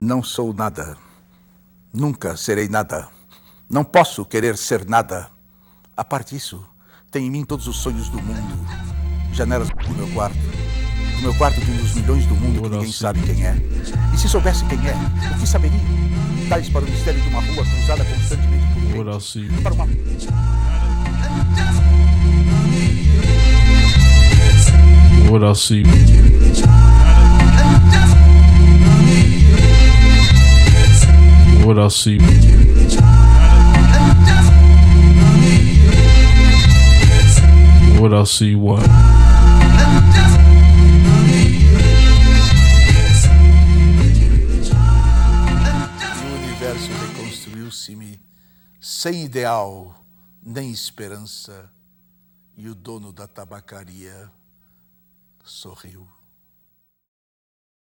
Não sou nada. Nunca serei nada. Não posso querer ser nada. A parte disso, tem em mim todos os sonhos do mundo. Janelas do meu quarto. Do meu quarto de um dos milhões do mundo que ninguém sabe quem é. E se soubesse quem é, o que saberia? Tais para o mistério de uma rua cruzada constantemente por gente. Para uma... What I see. What I see. What I see. What? O universo reconstruiu-se-me sem ideal nem esperança, e o dono da tabacaria sorriu.